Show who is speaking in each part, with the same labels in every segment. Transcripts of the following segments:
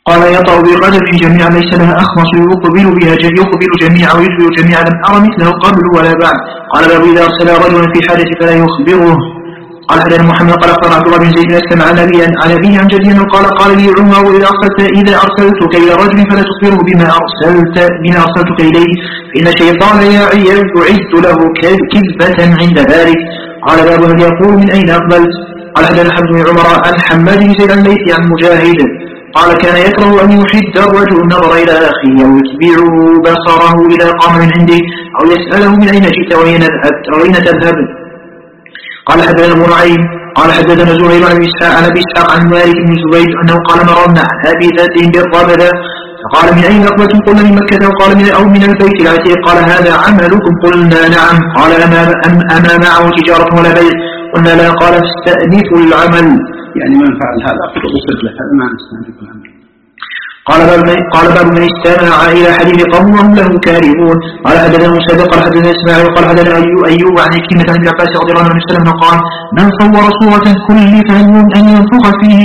Speaker 1: قال يطأ بقدمه جميعا ليس لها أخمص يقبل جميعا ويجبر جميعا لم أرى مثله قبل ولا بعد. قال باب إذا أرسل رجلا في حاجة فلا يخبره. قال حدثنا محمد قال أخبرنا عبد الله بن زيد أسلم عن أبيه عن جده قال لي عمر إذا أرسلتك إلى رجل فلا تخبره بما أرسلتك إليه فإن الشيطان يعد له كذبة عند ذلك. قال باب هل يقول من أين أقبلت. قال حدثنا حمد بن عمر عن حماد بن زيد عن ليث عن مجاهد قال كان يكره أن يحد الرجل النظر إلى أخيه أو يتبعه بصره إذا قام من عنده أو يسأله من أين جئت وأين تذهب. قال حدثنا أبو نعيم قال حدثنا زهير عن أبي إسحاق عن مالك بن زبيد أنه قال مررنا عن أبي ذات بالربذة فقال من أين أقبلتم قلنا من مكة وقال من البيت العتيق قال هذا عملكم قلنا نعم قال أما معه تجارة ولا بيع قلنا لا قال فاستأنفوا العمل
Speaker 2: يعني من فعل هذا فقد له هذا ما نستأنف العمل.
Speaker 1: قال باب من استمع إلى حديث قوم وهم له كارهون. قال حدثنا مسدد قال حدثنا إسماعيل قال حدثنا أيوب عن كلمة عن ابن عباس رضي الله عنه وسلم قال من صور صورة كلف أن ينفخ فيه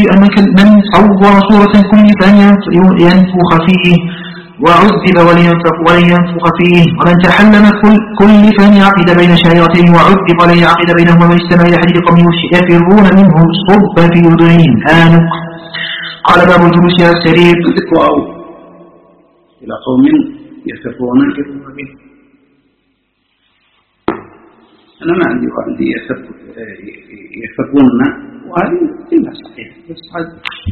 Speaker 1: ينفخ فيه وعذب ولن ينفخ فيه ومن تحلم كلف أن يعقد بين شعيرتين وعذب ولن يعقد بينهما ومن استمع إلى حديث قوم يفرون منه صب في أذنهم آنق. قال باب الجلوس على السرير
Speaker 2: إلى قوم يفرون منه. أنا ما عندي يفرون وهذه كلها صحيحة بس هذا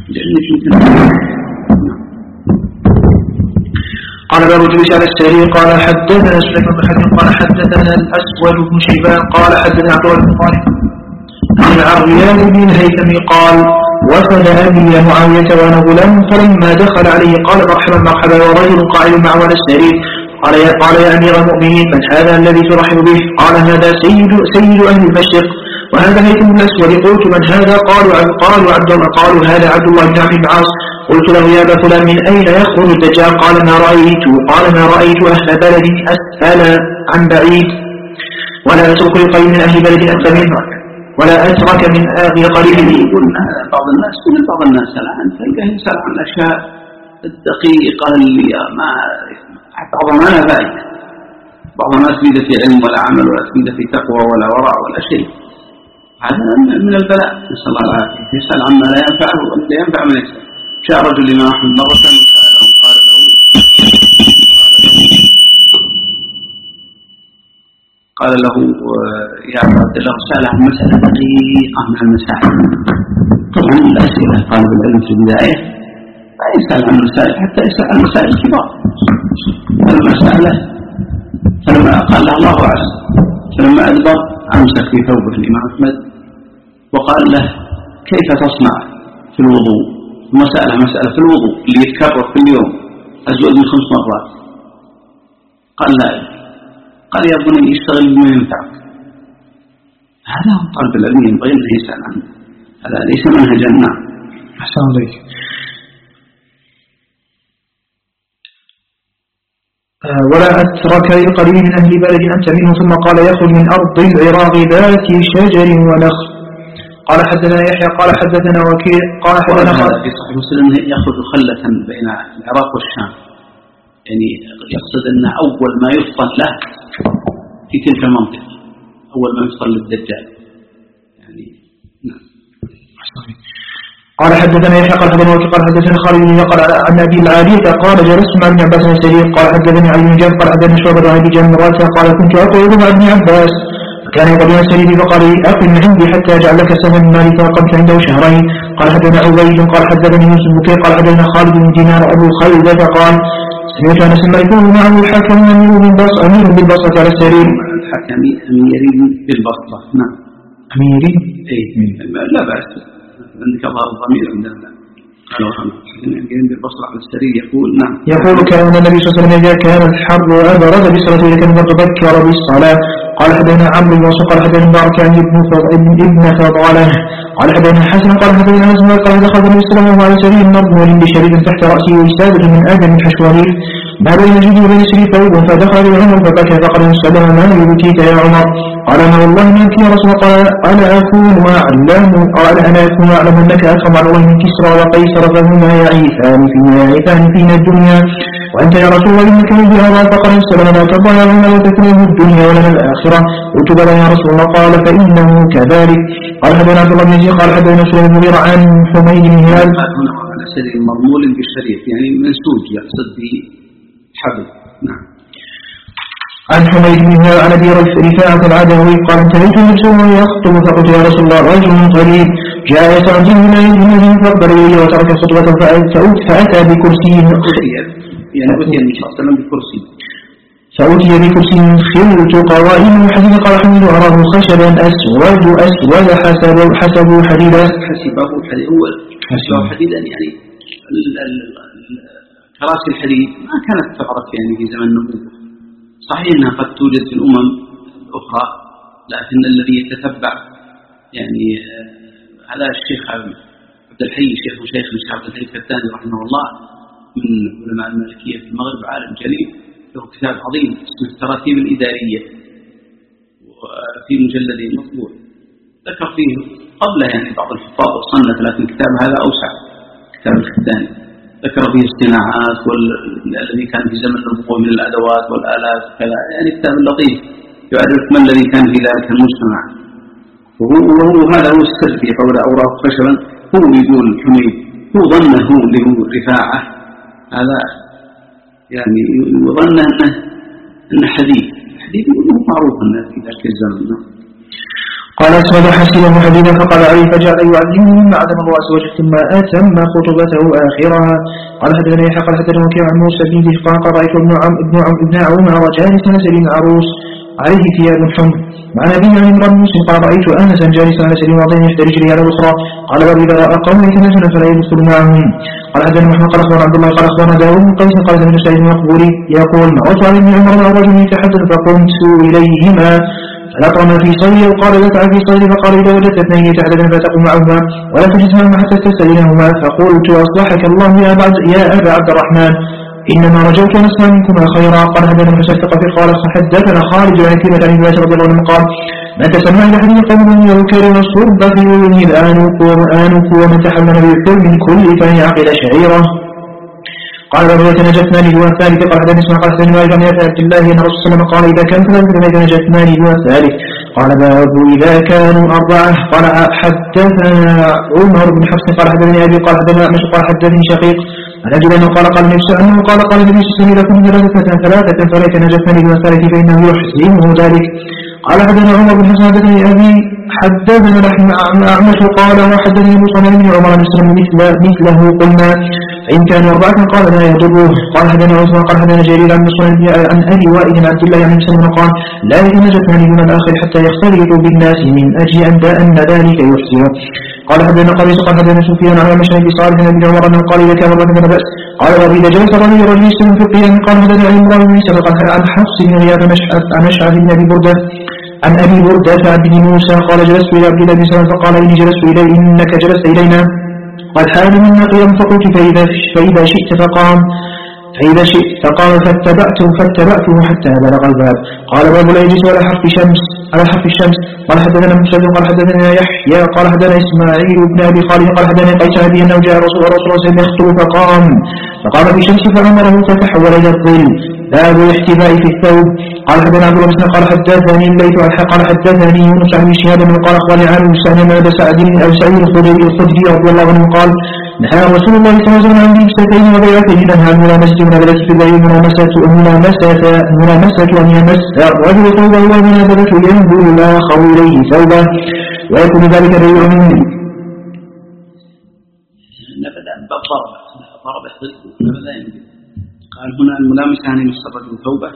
Speaker 1: قال باب الجلوس على السرير. قال حدثنا سليمان بن حرب قال حدثنا الأسود بن شيبان قال حدثنا عبد الله بن طارق عن عريان بن الهيثم قال وفد أبي معاوية وأنا غلام فلما دخل عليه قال مرحبا مرحبا ورجل قاعد معه على السرير قال يا أمير المؤمنين من هذا الذي ترحب به. قال هذا سيد أهل المشرق وهذا هيثم الأسود. قلت من هذا قالوا عبد الله. قالوا هذا عبد الله بن عبد العاص. قلت له يا أبا فلان من أين يخرج الدجال. قال ما رأيت أهل بلد أسأل عن بعيد ولا أترك لقريب من أهل بلد أنت منه ولا أترك من أهل قريب.
Speaker 2: يقول بعض الناس الآن تلقاه يسأل عن الأشياء الدقيقة اللي ما بعضها ما لها فائدة. بعض الناس تريد في علم ولا عمل ولا تريد في تقوى ولا ورع ولا شيء. هذا من البلاء نسأل الله العافية. يسأل عما لا ينفعه ولا ينفع من يسأل. جاء رجل لما أحمد مرة قال له يا عبد الله سأل عن مسألة دقيقة من المسائل. طبعا الأسئلة طالب العلم في البداية لا يسأل عن المسائل حتى يسأل عن المسائل الكبار. المسألة فلما قال له الله أعلم فلما أدبر أمسك في ثوبه الإمام أحمد وقال له كيف تصنع في الوضوء. مسألة في الوضوء اللي يتكرر في اليوم أزود من 5 مرات. قال لا. قال يا بني اشتغل بما ينفعك. هذا هو طالب العلم ينبغي أن يسأل عنه. هذا ليس منهجا. نعم.
Speaker 1: أحسن عليك. ولا أترك لقريب من أهل بلد أنت منه. ثم قال يخرج من أرض العراق ذات شجر ونخل. قال حدثنا يحيى قال حدثنا وكيع قال حدثنا
Speaker 2: في صحيح مسلم يأخذ خلة بين العراق والشام. يعني يقصد أن أول ما يفصل له في تلك المنطقة أول ما يفصل للدجال يعني. نعم.
Speaker 1: قال حدثنا يحيى قال حدثنا وكيع قال حدثنا خالد بن يقال عن أبي العالية قال جلست مع ابن عباس بن سعيد قال حدثني علي بن جابر قال حدثنا شعبة عن أبي جمرة قال كنت أقعد مع ابن عباس كان يقول يا سيدي فقال أقم عندي حتى أجعل لك سهما مالي فأقمت عنده 2 شهرين. قال حدثنا عبيد قال حدثني يوسف بن بكير قال حدثنا خالد بن دينار أبو خالد قال سمعت أنس يكون معه الحاكم أمير بالبصرة على السرير.
Speaker 2: الحاكم أمير بالبصرة. نعم.
Speaker 1: أمير
Speaker 2: لا بأس عندك الله الضمير عندنا بالبصرة على السرير يقول. نعم.
Speaker 1: يقول كان النبي صلى الله عليه وسلم إذا كان الحر أبرد بالصلاة وإذا كان البرد بكر بالصلاة قال حدثنا عمرو بن قال حدثنا مبارك عن ابن فضالة قال حدثنا حسن قال حدثنا أزمة قال دخل النبي صلى الله عليه وسلم مضمون بشريف تحت رأسه وسادة من آدم الحشواني ما بين جدي وبين شريفه فدخل إلى عمر فبكى فقال السلام ما يبكيك يا عمر قال ما والله ما يبكي يا رسول الله قال أنا أكون أعلم أنك أكرم على الله من كسرى وقيصر فهما يعيثان فينا الدنيا وأنت يا رسول الله إنك من بها فقال السلام لا ترضى يا عمر وتكرم الدنيا ولنا الآخرة قلت بلى يا رسول الله قال فإنه كذلك قال حدثنا عبد الله بن يزيد قال حدثنا سليمان بن مغيرة عن حميد بن هلال
Speaker 2: على سبيل مرمول بالشريف يعني منسوج يقصد به حبل. نعم.
Speaker 1: عن حميد بن هلال عن أبي رفاعة العدوي قال انتهيت النبي صلى الله عليه وسلم يخطب فقلت يا رسول الله رجل قريب جاء يستعجل ما يهديه فأقبل إليه وترك خطبة فأتى بكرسي
Speaker 2: يعني أتي النبي صلى الله عليه وسلم بكرسي
Speaker 1: فأتي بكرسي خلت قوائم حديد قال حميد أراه خشبا أسود حسبه حديدا
Speaker 2: حديدا يعني كراسي الحديد ما كانت تعرف يعني في زمن النبوة. صحيح أنها قد توجد في الأمم الأخرى لكن الذي يتتبع يعني هذا الشيخ عبد الحي شيخ عبد الحي الكتاني رحمه الله من علماء المالكية في المغرب عالم جليل له كتاب عظيم اسمه التراتيب الإدارية وفي مجلد مطبوع ذكر فيه قبل يعني بعض الحفاظ وصنف لكن كتاب هذا أوسع كتاب الكتاني ذكر فيه الصناعات والذي كان في زمن النبوة من الأدوات والآلات وكذا يعني كتاب لطيف يعرف ما الذي كان في ذلك المجتمع وهو هذا هو السر في قول أوراق خشبا. هو يقول حميد هو ظنه له رفاعة هذا يعني وظن أنه حديد معروف أنه في ذلك الزمن.
Speaker 1: قال أسود حسيبه حديدا فقال عليه فجعل يعلمه مما عدم الله عز وجل ثم أتم خطبته آخرها. قال حدثنا يحيى قال حدثنا وكيع عن موسى بن دهقان قال رأيت ابن عمر جالسا سبيل عروس عليه ثياب حمر مع نبي عن امرأ مسلم قال رأيت أنسا جالسا على سبيل وضعين يحتى رجلي على الأخرى قال وإذا رأى قوم يتنازلون فلا يدخل معهم. قال حدثنا محمد قال أخبرنا عبد الله قال أخبرنا داود بن قيس قال سمعت سعيد المقبوري يقول مررت على ابن عمر مع رجل يتحدث فقمت إليهما فلطم في صدري وقال دفع في صدري فقال إذا وجدت اثنين يتحدثن فتقم معهما ولا تجلسهما حتى تستأذنهما فقلت أصلحك الله يا أبا عبد الرحمن إنما رجوت أن أسمع منكما خيرا. قال حدثنا موسى الثقفي قال حدثنا خالد عن كلمة عن ابن رضي الله عنه قال ما تسمع لحديث قوم يذكرون الصرب في وجهه الآنك ومن تحمل بالحلم من كل فيعقد شعيره. قال رواية نجتنا لجوى الثالث قال حدثنا اسمع قال حدثنا مالك عن عبد الله أن الرسول صلى الله عليه وسلم قال إذا كان ثلاثة نجتنا لجوى الثالث. قال باب إذا كانوا أربعة. قال حدثنا عمر بن حفص قال حدثني أبي قال حدثنا أعمش قال حدثني شقيق عن أجل أنه قال النبي صلى الله عليه وسلم قال النبي صلى الله عليه وسلم إذا كنتم ثلاثة فليت نجتنا لجوى الثالث فإنه يحزنه ذلك. قال حدثنا عمر بن حفص حدثني أبي حدثنا أعمش قال وحدثني أبو صالح بن عمر بن سلم مثله قلنا فإن كانوا أربعة قال لا يضره. قال حدثنا عثمان قال حدثنا جرير عن أبي وائل عن عبد الله عن مسلم قال لا يتنجتنا من الآخر حتى يختلطوا بالناس من أجل أن ذلك يحسنه. قال حدثنا قبيس قال حدثنا سفيان عن مشهد بصالح بن عمر أنه قال إذا كان أربعة فلا بأس. قال وإذا جلس رجل يسلم في القيام قال حدثنا عن عمران بن سلمة قال عن حفص بن غياث عن مشعث بن أبي بردة عن أبي بردة عن ابن موسى قال جلست إلى عبد الله بن سلمة فقال إني جلست إليه إنك جلست إلينا قال حال منا قيام فقلت فإذا شئت فقام فاتبعته حتى بلغ الباب. قال باب لا يجلس على حرف الشمس. قال حدثنا مسلم قال حدثنا يحيى قال حدثنا إسماعيل بن أبي خالد قال حدثنا قيس أبي أنه جاء رسول الله صلى الله عليه وسلم يخطب فقام في الشمس فأمره فتحول إلى الظل. باب الاحتباء في الثوب. قال حدثنا عبد الله بن قال حدثني الليث قال حدثني يونس عن شهاب قال اخبرني عن سعد بن سعيد الخدري رضي الله عنه قال نهى رسول الله صلى الله عليه وسلم عن لبستين وبيعتين نهى عن ملامسة المنابذة في الليل ملامسة أن يمس الرجل ثوبه والمنابذة ينظر الآخر إليه ثوبه ويكون ذلك بيع منه.
Speaker 2: نبدأ بالضرب قال هنا الملامسة أن يمس الرجل ثوبه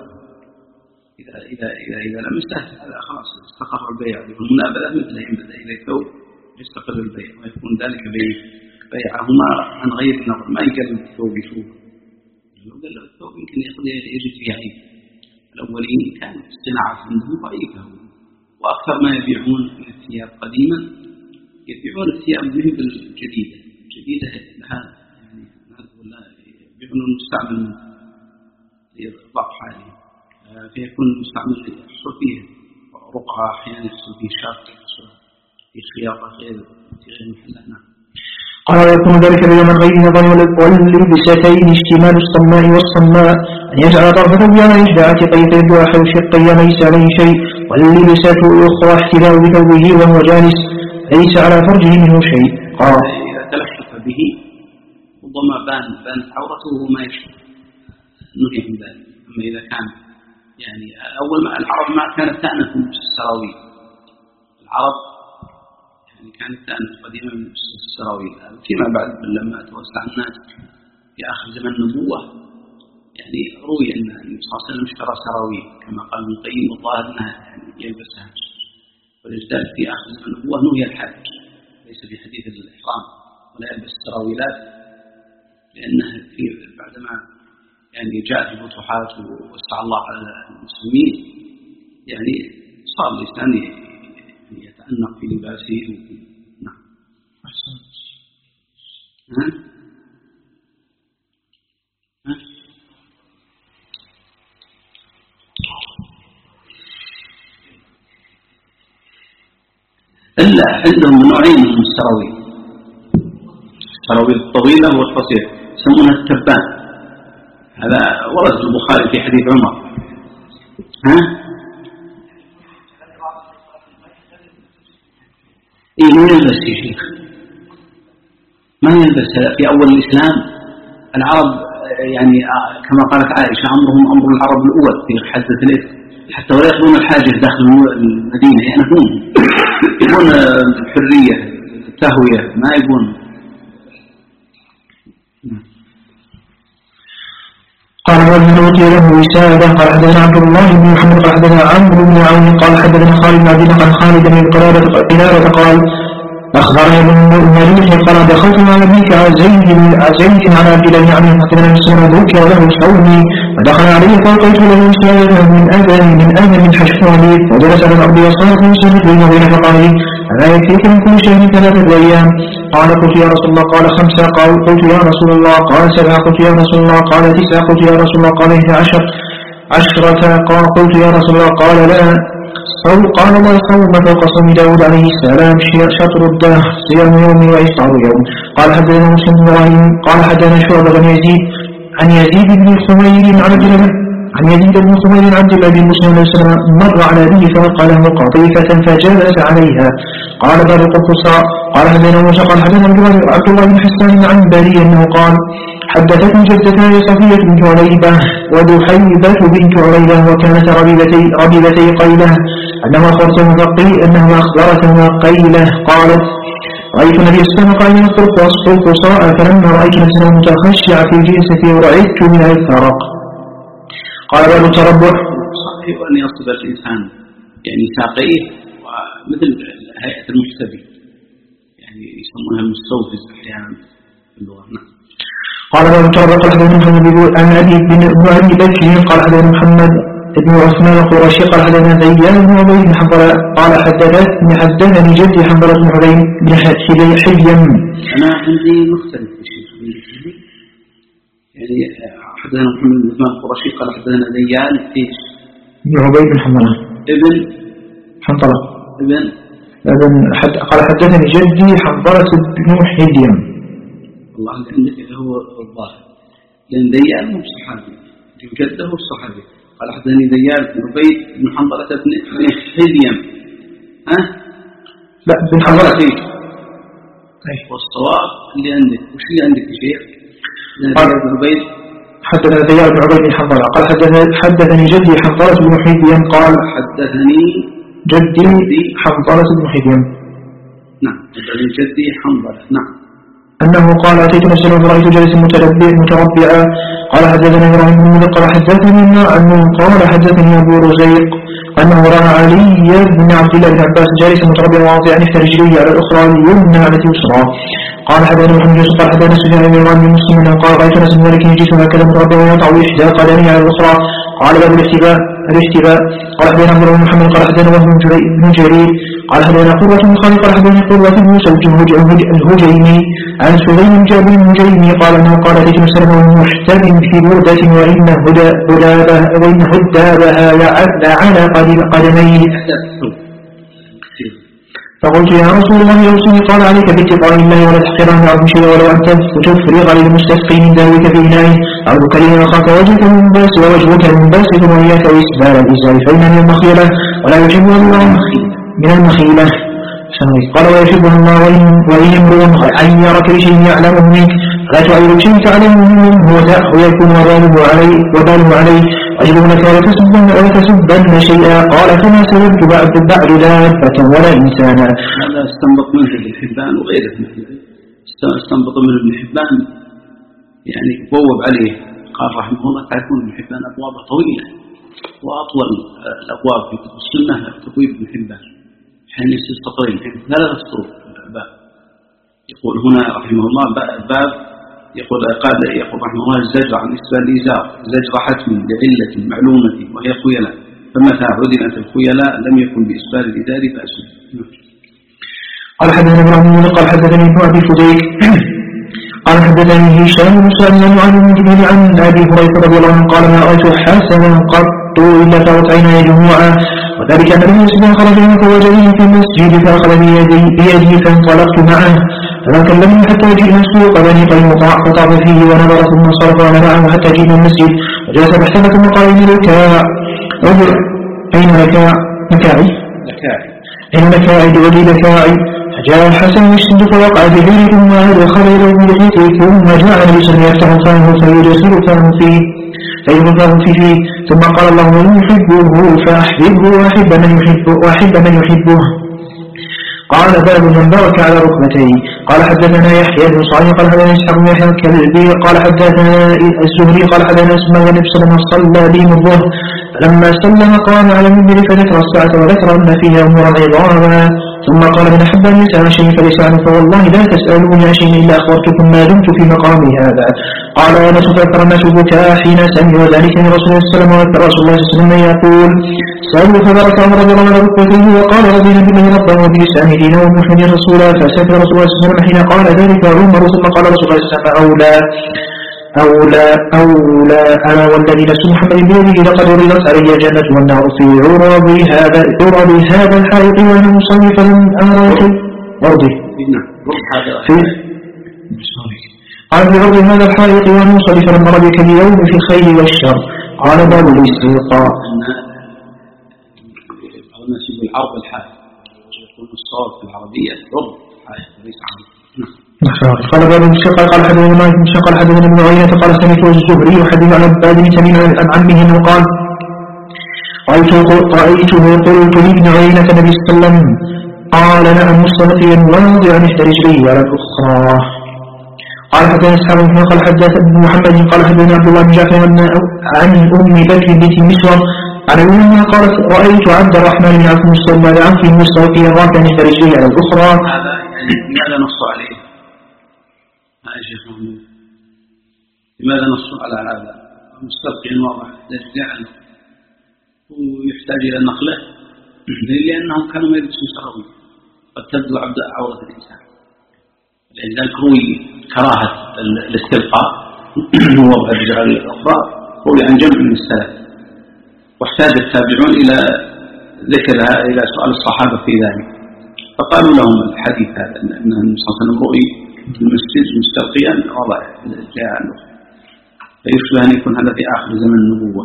Speaker 2: إذا لمسه هذا خلاص استقر البيع. والمنابذة مثل ينبذ إلى الثوب يستقر البيع ويكون ذلك بيعهما عن غير نظر. ما يقلب الثوب يشوف لو قلب الثوب يمكن يجد فيه عيب الأولين كانت الصناعة عندهم ضعيفة، وأكثر ما يبيعون من الثياب قديما يبيعون الثياب به بالجديدة، الجديدة لها يعني يبيعون المستعمل ضعف حالي، فيكون المستعمل يحصل فيه رقعة، أحيانا يحصل فيه شرط، يحصل فيه خياطة غير محلنا.
Speaker 1: قال ويكون ذلك بيوم غير نظر واللبستين اشتمال الصماء والصماء أن يجعل طرفة بيان إحدى عاتقيه فيبدو أحد شقيه ليس عليه شيء، واللبسة الأخرى احتلال بثوبه وهو جالس ليس على فرجه منه شيء.
Speaker 2: قال إذا تلحف به ربما بان عورته وما يشبه نهي عن ذلك. أما إذا كان يعني أول ما العرب ما كانت تأنف من السراويل، العرب يعني كانت تأنف قديما من السراويل، فيما بعد لما توسع الناس في آخر زمن النبوة يعني روي أن النبي صلى الله عليه وسلم اشترى سراويل كما قال ابن القيم، والظاهر أنها يعني يلبسها، ولذلك في آخر زمن النبوة نهي الحاج ليس في حديث الإحرام ولا يلبس السراويلات، لأنها كثير بعدما يعني جاءت الفتوحات ووسع الله على المسلمين يعني صار الإنسان يتأنق في لباسه. نعم. إلا عندهم نوعين من السراويل، السراويل الطويلة والقصيرة يسمونها التبان، هذا ورد البخاري في حديث عمر. ما يلبس يا شيخ، ما يلبس في أول الإسلام. العرب يعني كما قالت عائشة عمرهم أمر العرب الأول في حدث الإفك، حتى ولا يقضون الحاجة داخل المدينة، يأنفون، يبون الحرية التهوية، ما يبون.
Speaker 1: قال ومن أوتي له وسادة. قال حدثنا عبد الله بن محمد قال حدثنا عمرو بن عون قال حدثنا خالد بن عبد الله عن خالد بن قلادة قال أخبرني ابن مريح قال دخلت مع أبيك زيد على عبد الله بن عمرو حدثنا مسلم ذكر له صومي فدخل عليه فألقيت له وسادة من آدم حشفاني وجلس على الأرض وصارت وسادة بين وبين فقال لي ألا يكفيكم كل شيء 3 أيام؟ قال قلت يا رسول الله قال 5 قلت يا رسول الله قال 7 قلت يا رسول الله قال 9 قلت يا رسول الله قال 11 قلت يا رسول الله قال لا قال الله صوم فوق صوم داود عليه السلام شطر الدهر صيام يوم وإفطار يوم. قال حدثنا مسلم بن إبراهيم قال حدثنا شعبة عن يزيد بن خمير عبد الله بن مسلم عليه السلام مر على به فوقع له قطيفة فجلس عليها. قال باب القرصاء. قال حدثنا موسى قال حدثنا عبد الله بن حسان عن بري أنه قال حدثتني جدتان صفية بنت عليبة ودحيبة بنت عليبة وكانت ربيبتي قيلة أنهما أخبرتهما قيلة قالت رأيت النبي صلى الله عليه وسلم قائما القرصاء فلما رأيت نفسه متخشع في جلسته رعدت من الفرق. قال باب التربع.
Speaker 2: صحيح أن يصب الإنسان يعني ساقيه ومثل هيئة المحتبي يعني يسمونها المستوفز أحيانا في اللغة.
Speaker 1: قال باب التربع. قال حدثنا محمد عن أبي بكر قال حدثنا محمد بن عثمان القرشي قال حدثنا زيان بن عبيد بن حنظلة قال حدثني جدي حنظلة بن حليم بن حليم.
Speaker 2: أنا عندي مختلف في شيء يعني حدثنا محمد بن عثمان القرشي قال حدثنا زيان
Speaker 1: بن عبيد بن حنظلة
Speaker 2: ابن
Speaker 1: حنظلة
Speaker 2: ابن
Speaker 1: قال حدثني جدي حنظلة بن حليم.
Speaker 2: والله عندك هو الظاهر لأن زيان مو صحابي جده الصحابي. قال حدثني زياد بن عبيد بن حنظلة بن حليم.
Speaker 1: لا بن حنظلة
Speaker 2: والصواب اللي عندك. وش اللي عندك يا شيخ؟ زياد بن عبيد
Speaker 1: حدثنا زياد بن عبيد بن حنظلة قال حدثني جدي حنظلة بن حليم قال حدثني جدي حنظلة بن حليم.
Speaker 2: نعم حدثني جدي حنظلة. نعم
Speaker 1: أنه قال أتيت نفسه فرأيت جالسا متربعا. قال حدثنا إبراهيم بن مذق قال حدثني أنه قال حدثني أبو رزيق أنه رأى علي بن عبد الله بن عباس جالسا متربعا واضعا إحدى رجليه على الأخرى اليمنى على اليسرى. قال حدثنا محمد يوسف قال حدثنا سفيان بن عمران بن مسلم قال رأيت ناس من ذلك يجلس هكذا متربعا ويضع إحدى قدميه على الأخرى. قال باب الاحتباء. الاشتباء قال حدثنا عمرو بن محمد قال حدثنا وهب بن جرير قال حدثنا قرة بن خالد قال حدثنا قرة بن موسى الهجيمي عن سليم بن جابر الهجيمي قال انه قال رجل سلم محتب في بردة وان هدابها لعلى قدميه. فقلت يا رسول الله يوصني قال عليك باتقاء الله ولا تحقرن أو شيء ولو أن تفرغ للمستسقي من داوك في إناء أو تكلم أخاك وجهك المنباس ووجهك المنباسط وإياك وإسبال الإزار فإن من المخيلة ولا يحب الله من المخيلة. قال ويحبه الله وإن امرؤ أن يرك بشيء يعلمه منك فلا تعير شيء تعلمه منه ويكون وباله عليه ويجب لك ولتسبن شيئا. قال فما سببت بعد دابة ولا إنسانا.
Speaker 2: هذا استنبط منه ابن حبان وغيره استنبط منه ابن حبان يعني بوب عليه قال رحمه الله تعرفون ابن حبان أبوابه طويلة وأطول الأبواب في كتب السنة تبويب ابن حبان حين يستطيل ثلاثة سطور باب يقول هنا رحمه الله باب يقول رحمه الله الزجر عن إسبال الإزار زجر حتم لعلة معلومة وهي خيلاء فمتى عدلت الخيلاء لم يكن بإسبال الإزار فأسل.
Speaker 1: قال حدثنا ابراهيم قال حدثني ابن أبي فديك قال حدثني هشام بن سالم عن المجمل عن أبي هريرة رضي الله عنه قال ما رأيت حسنا قط إلا فوت عيني جموعا وذلك أن النبي صلى الله عليه وسلم فوجدني في المسجد فأخذ بيدي فانطلقت معه فما كلمني حتى جئنا سوق بني قينقاع فطاف فيه ونظر ثم انصرف وانا معه حتى جئنا المسجد وجلس تحتنا ثم قال إن لكاع أين لكاع أين لكاعي ولي لكاعي فجاء الحسن يشد فوقع بجري ثم أدخل إليه بيته ثم جاء النبي صلى الله عليه وسلم يفتح فاه فيدخل فاه فيه ثم قال اللهم إن يحبه فأحببه وأحب من يحبه. قال باب من برك على ركبتيه. قال حدثنا يحيى بن صالح قال حدثنا إسحاق بن يحيى الكلبي قال حدثنا الزهري قال حدثنا اسماعيل بن صلى الله عليه وسلم صلى بهم الظهر فلما سلم قام على المنبر فذكر الساعة وذكر أن فيها أمورا عظاما ثم قال من أحب أن يسأل شيء فليس عنه فوالله لا تسألوني عن شيء إلا أخبرتكم ما دمت في مقامي هذا. قال أنس فأكثر الناس بكاء حين سمعوا ذلك من رسول الله صلى الله عليه وسلم وذكر رسول الله صلى الله عليه وسلم يقول سألوا فبارك عمر رضي الله عنه ركبتيه وقال رضينا بالله ربا وبالإسلام دينا وبمحمد رسولا فسكت رسول الله صلى الله عليه وسلم حين قال ذلك عمر ثم قال رسول الله صلى الله عليه وسلم أولى أنا والذي نفس محمد بيده لقد عرضت علي الجنة والنار في عرض هذا الحائط وأنا مصلي فلم أرى أرضي قال في عرض هذا الحائط وأنا مصلي فلم أرى بك اليوم في الخير والشر. قال باب الاستلقاء
Speaker 2: نسيب العرض الحائط يكون الصوت في العربية عرض الحائط ليس عرض.
Speaker 1: قال باب الشقة قال حدثنا مالك بن شقة حدثنا ابن عيينة قال سمعت الزهري يحدث عن عباد بن تميم عن عمه انه قال رأيته قلت لابن عيينة النبي صلى الله عليه وسلم قال نعم مستلقيا واضعا احدى رجليه على الأخرى. قال حدثنا اسحاق بن قال حدث ابن محمد قال حدثنا عبد الله بن جعفر عن أم بكر بنت مسور عن أمها قالت رأيت عبد الرحمن بن عوف مستلقيا راكعا احدى رجليه على الأخرى.
Speaker 2: لماذا نص عليه؟ لماذا نص على هذا مستلقي واضح للجعل ويحتاج إلى نقله لأنهم كانوا ما يلبسون سراويل قد تبدو عورة الإنسان لذلك روي كراهة الاستلقاء ووضع الجعل الأخرى روي عن جمع من السلف واحتاج التابعون إلى ذكرها إلى سؤال الصحابة في ذلك فقالوا لهم الحديث هذا أن النبي صلى الله عليه وسلم رؤي المسجد مستلقيا وضع الجعل فيشبه أن يكون هذا في آخر زمن النبوة.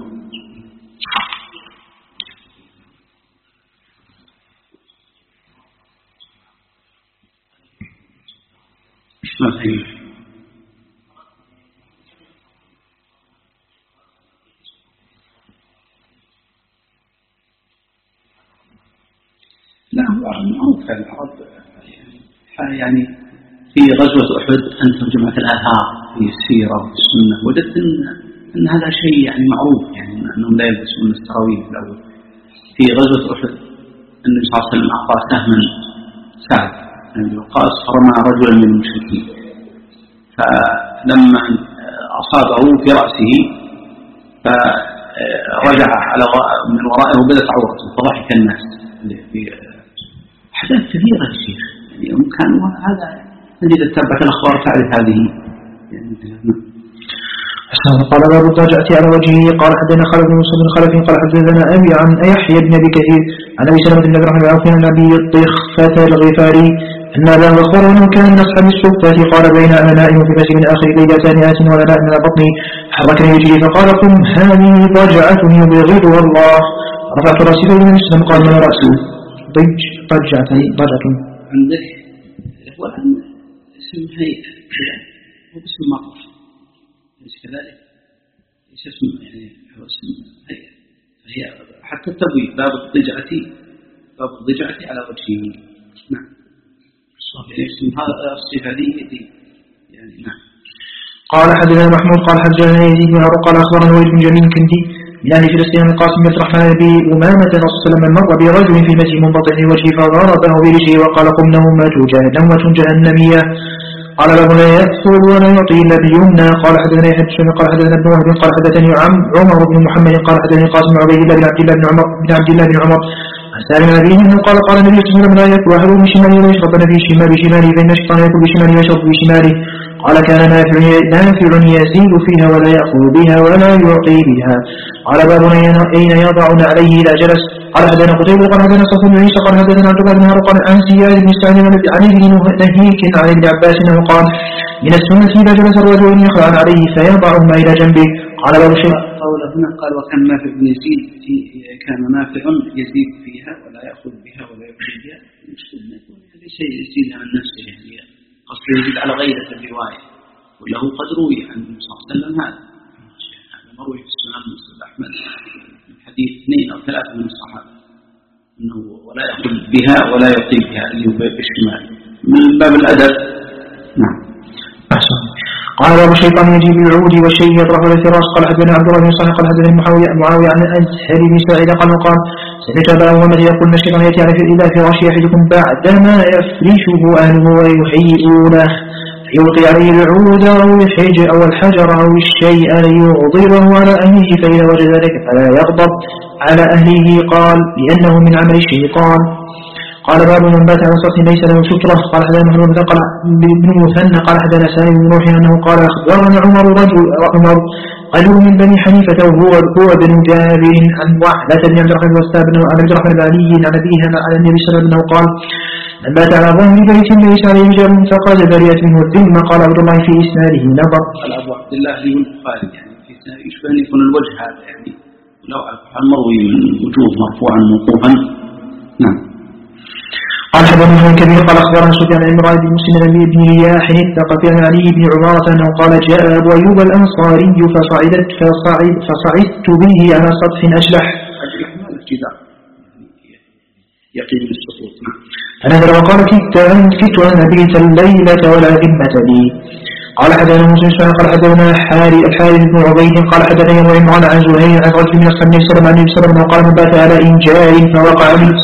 Speaker 2: لا هو معروف في العرب يعني في غزوة أحد أن ترجمت الآثار في السيرة وفي السنة وجدت أن هذا شيء يعني معروف يعني أنهم لا يلبسون السراويل في الأول. في غزوة أحد النبي صلى الله عليه وسلم أعطى سهما سعد بن وقاص فرمى رجلا من المشركين فلما أصابه في رأسه رجع على من ورائه وبدت عورته فضحك الناس في أحداث كثيرة يا شيخ يعني كان هذا الذي تتبع الأخبار تعرف هذه يعني.
Speaker 1: قال باب الضجعة على وجهه. قال حدثنا خالد بن موسى بن خلف قال حدثنا أبي عن يحيى بن أبي كثير عن أبي سلمة بن عبد الرحمن بن عوف عن أبي طخفة الغفاري أن أباه أخبره أنه كان من أصحاب الصفة قال بين أنا نائم في مسجد من آخر ليلتان آت ولا نائم على بطني حركني رجلي فقال قم هذه ضجعة يبغضها الله. رفعت رأسي إلى النبي صلى الله عليه وسلم قال ما رأسي ضجعة
Speaker 2: عندك هو اسم هيئة هو اسم معروف ليس كذلك ليس اسم يعني هو اسم هيئة فهي حتى التبويب باب الضجعة على وجهه. نعم اسم هذا الصفة هذه يعني. نعم.
Speaker 1: قال حدثنا محمود قال حدثنا يزيد بن هارون قال أخبرنا وليد بن جميل كندي من أهل فلسطين من القاسم بن الرحمن بن أمامة رسول الله صلى الله عليه وسلم مر برجل في مسجد منبطح وجهه فضربه برجله وقال قم نومة جهنمية. قال له لا يأثر ولا يعطي إلا باليمنى. قال حدثنا يحيى بن قال حدثنا ابن وهب قال حدثني عمر بن محمد قال حدثني قاسم بن عبيد الله بن عبد الله بن عمر سالم أبيه أنه قال النبي صلى الله عليه وسلم لا يأكل أحد بشماله ولا يشرب بشماله فإن الشيطان يأكل بشماله ويشرب بشماله. قال كان نافع يزيد فيها ولا يأخذ بها ولا يعطي بها. قال باب أين يضع عليه إذا جلس. قال حدثنا قتيبة قال حدثنا صفوان بن عيسى قال حدثنا عبد الله بن هارون قال عن زياد بن سعد عن ابن نهيك عن ابن عباس انه قال من السنة إذا جلس الرجل أن يخلع عليه فيضعهما إلى جنبه. قال باب شيء
Speaker 2: قوله هنا قال وكان نافع بن يزيد كان نافع يزيد فيها ولا يأخذ بها ولا يعطي بها. ليس يزيد عن نفسه يعني قصد يزيد على غيره الرواية وله قد روي عن النبي صلى الله عليه وسلم هذا مروي في السنن مسند أحمد من حديث 2 أو 3 من الصحابة أنه ولا يأخذ بها ولا يعطي بها اللي هو بالشمال من باب الأدب. نعم.
Speaker 1: أحسن. قال باب الشيطان يجيب العود والشيء يطرح الفراش. قال حدثنا عبد الله بن صالح قال حدثنا معاوية عن أزهر بن سعيد قال سمعت أبا أمامة يقول أن الشيطان يأتي إلى فراش أحدكم بعدما يفرشه أهله ويحيئونه يلقي عليه العود أو الحجر أو الشيء ليغضبه على أهله فإذا وجد ذلك فلا يغضب على أهله. قال لأنه من عمل الشيطان. قال باب من بات على سطح ليس له سترة. قال حدثنا محمد بن مثنى قال حدثنا سالم بن نوح أنه قال أخبرنا عمر رجل من بني حنيفة وهو بن جابر عن وحدة بن عبد الرحمن والسابن عن عبد الرحمن بن علي عن أبيه عن النبي صلى الله عليه وسلم قال من بات على ظهر بيت ليس عليه رجال فقد برئت منه الذمة. قال عبد الله في إسناده نظر.
Speaker 2: قال أبو عبد الله له البخاري يعني في إسناده يشبه أن يكون الوجه هذا يعني لو المروي من وجوه مرفوعا موقوفا. نعم.
Speaker 1: قال حدثنا ابن كبير قال أخبرنا سفيان عن عمران بن مسلم بن رياح الثقفي عن علي بن عمارة أنه قال جاء أبو أيوب الأنصاري فصعدت به على سطح أجلح
Speaker 2: يقين السقوط.
Speaker 1: فنزل وقال كدت أن أبيت الليلة ولا ذمة لي. قال حدثنا موسى قال حدثنا الحارث بن عبيد قال حدثنا عمران عن زهير عن رجل من أصحاب النبي صلى الله عليه وسلم قال من بات على إنجار فوقع منه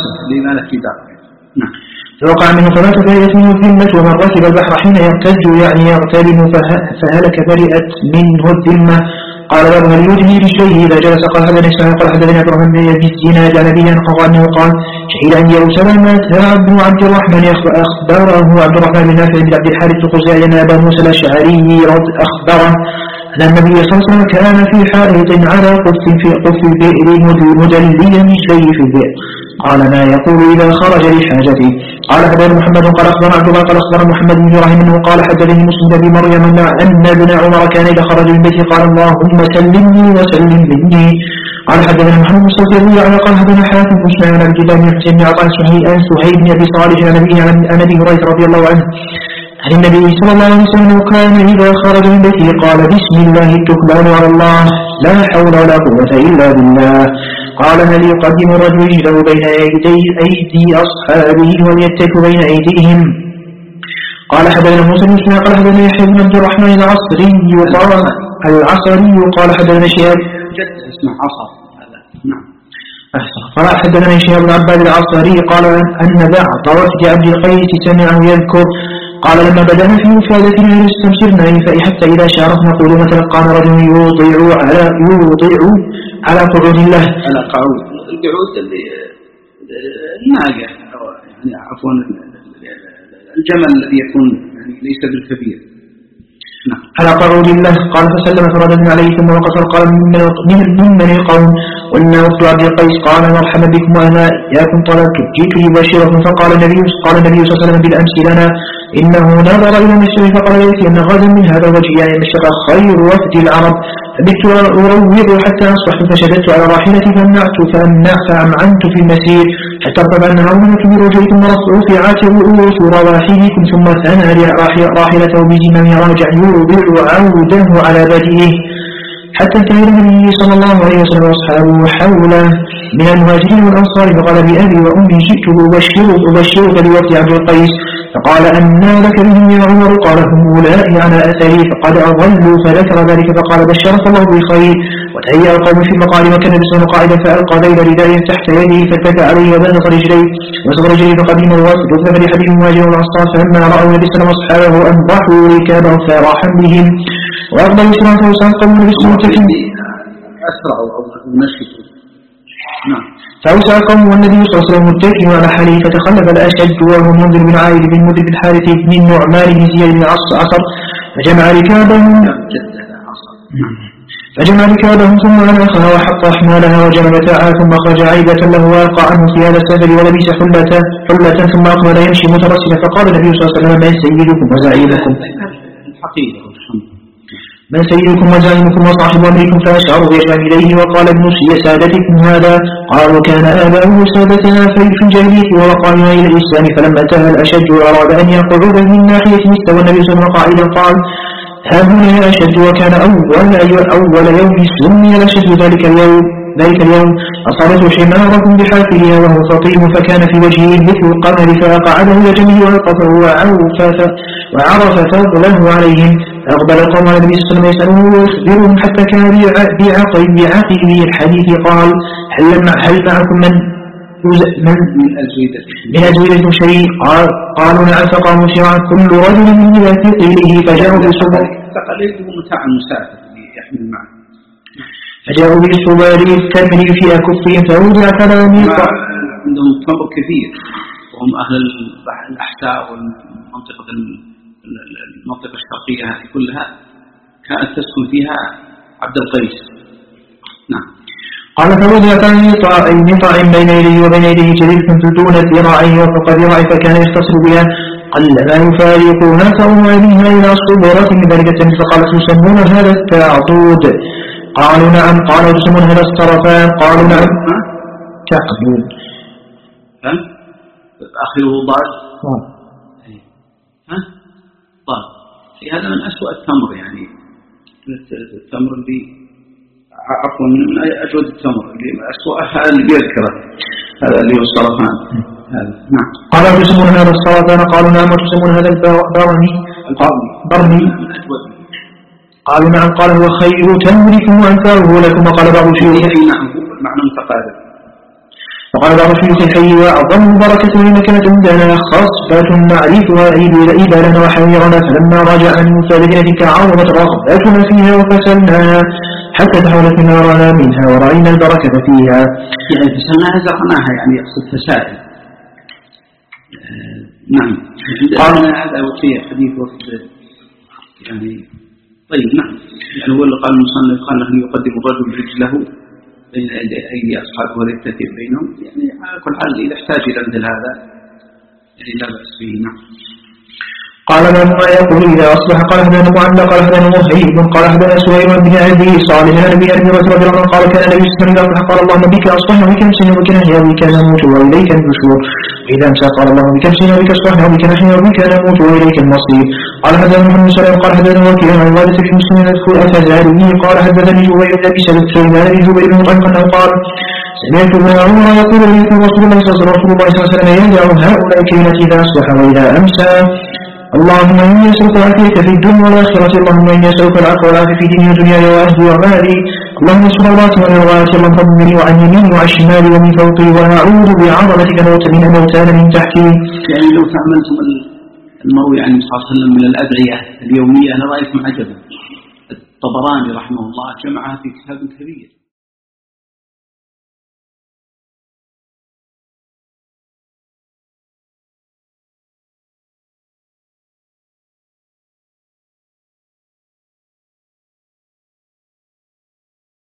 Speaker 1: فوقع منه فمات برئت منه الذمة. ومن ركب البحر حين يرتج يعني يغترم فهلك برئت منه الذمة. قال باب هل يجري رجليه إذا جلس. قال حدثنا إسماعيل قال حدثنا عبد الرحمن بن الزناد عن أبيه أنه قال شهد أن سلمة بن عبد الرحمن أخبره عبد الرحمن بن نافع بن عبد الحارث الخزاعي أن أبا موسى الأشعري أخبره أن النبي صلى الله عليه وسلم كان في حارث على قف البئر مدليا رجليه في البئر. قال ما يقول إذا خرج لحاجته. قال حدثنا محمد قال أخبرنا عبد الله قال أخبرنا محمد بن إبراهيم أنه قال حدثني مسلم بن مريم أن ابن عمر كان إذا خرج من بيته قال اللهم سلمني وسلم مني. قال حدثنا محمد بن صلى قال حدثنا حاتم بن اسماعيل عن عبد الله بن حسين بن عطاء سهيل بن أبي صالح عن أبي هريرة رضي الله عنه عن النبي صلى الله عليه وسلم كان إذا خرج من بيته قال بسم الله التكلان على الله لا حول ولا قوة إلا بالله. قال هل يقدم الرجل رجله بين أيدي أصحابه وليتك بين أيديهم. قال حدثنا موسى بن اسماعيل قال حدثنا يحيى بن عبد الرحمن العصري قال حدثنا شهاب
Speaker 2: اسمه عصر. نعم.
Speaker 1: قال حدثنا شهاب بن عباد العصري قال أن بعض وفد عبد القيس سمعه يذكر قال لما بدأنا في مفادتنا استمسرنا حتى إذا شارف نقول مثلا قام رجل يوطع على قعود الله.
Speaker 2: على قعود القعود اللي الناقة يعني عفوا الجمل الذي يكون يعني ليس بالكبير. نعم.
Speaker 1: على قعود الله. قال فسلم فرددنا عليه ثم وقف قال ممن القوم وإن وفد عبد القيس. قال مرحبا بكم وأنا إياكم طلبت جئت لأبشركم. فقال النبي صلى الله عليه وسلم بالأمس لنا إنه نظر إلى مصر فقال يأتي أن غدا من هذا الوجه يعني مشرق خير وفد العرب. فبت أروض حتى أصبحت فشددت على راحلتي فأمعنت في المسير حتى ارتفعنا عظمة برجل ثم رفعت رؤوس رواحلكم ثم ثنى راحلته بزمام راجع يوضع عوده على بدئه حتى انتهى النبي صلى الله عليه وسلم واصحابه حوله من المهاجرين والأنصار فقال بأبي وأمي جئت أبشرك بوفد عبد القيس. فقال أنى لك بهم يا عمر؟ قال هم أولئك على أثري فقد أضلوا. فذكر ذلك فقال بشرك الله بخير. وتهيأ القوم في المقال وكان بسم قاعدا فألقى ذيل ردائه تحت يده فاتكى عليه وبنغ رجليه فقدم الوفد ففرح بهم المهاجرين والأنصار فلما رأوا النبي صلى الله عليه وسلم واصحابه أنضحوا ركابهم فراحا بهم وأقبلوا سرعة وسألقوا النبي صلى الله عليه وسلم
Speaker 2: أسرع أو نشطوا. نعم.
Speaker 1: فأوسع قوم والنبي صلى الله عليه وسلم متكئ على حاله فتخلف الأشج وهو منذر بن عائد بن مدر بن الحارث بن نعمان بن زياد بن عصر فجمع ركابهم ثم أنخها وحط أحمالها وجمع متاعها ثم أخرج عيبة له وألقى عنه ثياب السفر ولبس حلة ثم أقبل يمشي مترسلا. فقال النبي صلى الله عليه وسلم من سيدكم وزعيمكم وصاحب أمركم؟ فأشعر بيشعر إليه وقال ابن سادتكم هذا. قالوا كان آباؤه سادتنا في الجاهلية ووقعنا إلى الإسلام. فلما انتهى الأشج وأراد أن يقعد من ناحية استوى النبي صلى الله عليه وسلم قائلا قال ها هنا يا أشج. وكان أول يوم سمي الأشج ذلك اليوم أصابته حمارة بحافلها وهو فطيم فكان في وجهه مثل القمر فأقعده إلى جنبه وألقفه وعرف فضله عليهم. فأقبل القوم على النبي صلى الله عليه وسلم يسألونه ويخبرهم حتى كان بعقله الحديث قال هل معكم من أزويدة شيء؟ قالوا نعم. فقاموا شرعا كل رجل من ذات قيله فجاءوا بالصبر فجاءوا بالصبر التمر في أكفهم فوضع كلامي.
Speaker 2: عندهم تمر كثير وهم أهل الأحساء والمنطقة الشرقية هذه كلها كانت تسكن فيها عبد القيس. نعم.
Speaker 1: قال فوضع نطاع بين يديه وبين يديه جليل دون ذراعيه وفوق ذراعه فكان يختصر بها قل ما يفارقونها فأمر بها إلى صبرة ذلك. فقال تسمون هذا التعضود؟ قالوا نعم. قالوا تسمون هذا الصرفان؟ قالوا نعم. تعضود
Speaker 2: آخره ضاد. ضاد. هذا من أسوأ التمر يعني التمر اللي عفوا من أجود التمر اللي أسوأها اللي بيذكره هذا اللي هو الصرفان. نعم.
Speaker 1: قالوا تسمون هذا الصرفان؟ قالوا نعم. وتسمون هذا البرني؟ قالوا نعم. قال هو خير تمركم وأنفاره لكم. وقال بعض شيوخ
Speaker 2: نعم معنى متقارب.
Speaker 1: فقال بعض شيوخ الحي وأعظم بركة لما كانت عندنا خاصة نعرفها إذا لنا وحيرنا. فلما رجع من مفادتنا تلك عظمت رغبتنا فيها وفسلناها حتى تحولت نارنا منها ورأينا البركة فيها.
Speaker 2: يعني فسلناها زرعناها يعني يقصد فساد. نعم. قال هذا وفي حديث وفد يعني طيب. نعم. يعني هو اللي قال المصنف قال أنه يقدم الرجل رجله بين أيدي أصحابه ويتكئ بينهم. يعني على كل حال إذا احتاج إلى مثل هذا يعني لا بأس به. نعم.
Speaker 1: قال ما يقول إذا أصبح؟ قال هذا معلق. قال هذا مهيب. قال هذا سهيل بن أبي صالح عن أبي هريرة رضي الله عنه قال كان النبي صلى الله عليه وسلم قال اللهم بك أصبحنا وبك نمسي وبك نحيا وبك نموت وإليك النشور. إذا أمسى قال اللهم بك نمسي وبك أصبحنا وبك نحيا وبك نموت وإليك المصير. قال هذا محمد صلى الله عليه وسلم قال هذا وكيل عن عبادة في مسلم يذكر أفزاري. قال حدثني جبير بن أبي سليمان بن جبير بن مطعم أنه قال سمعت ابن عمر يقول لي رسول الله صلى الله عليه وسلم يدع هؤلاء الكلمة إذا أصبح وإذا أمسى اللهم إني أسألك العافية في الدنيا والآخرة. اللهم إني أسألك العفو والعافية في ديني ودنياي وأهلي ومالي. اللهم اصبر عوراتي ومن عوراتي. اللهم طمني وعن يميني وعن شمالي ومن فوقي وأعوذ بعظمتك من موتان من تحتي.
Speaker 2: يعني لو تعملتم المروي عن النبي صلى الله عليه وسلم من الأدعية اليومية أنا رأيت عجبا. الطبراني رحمه الله جمعها في كتاب كبير.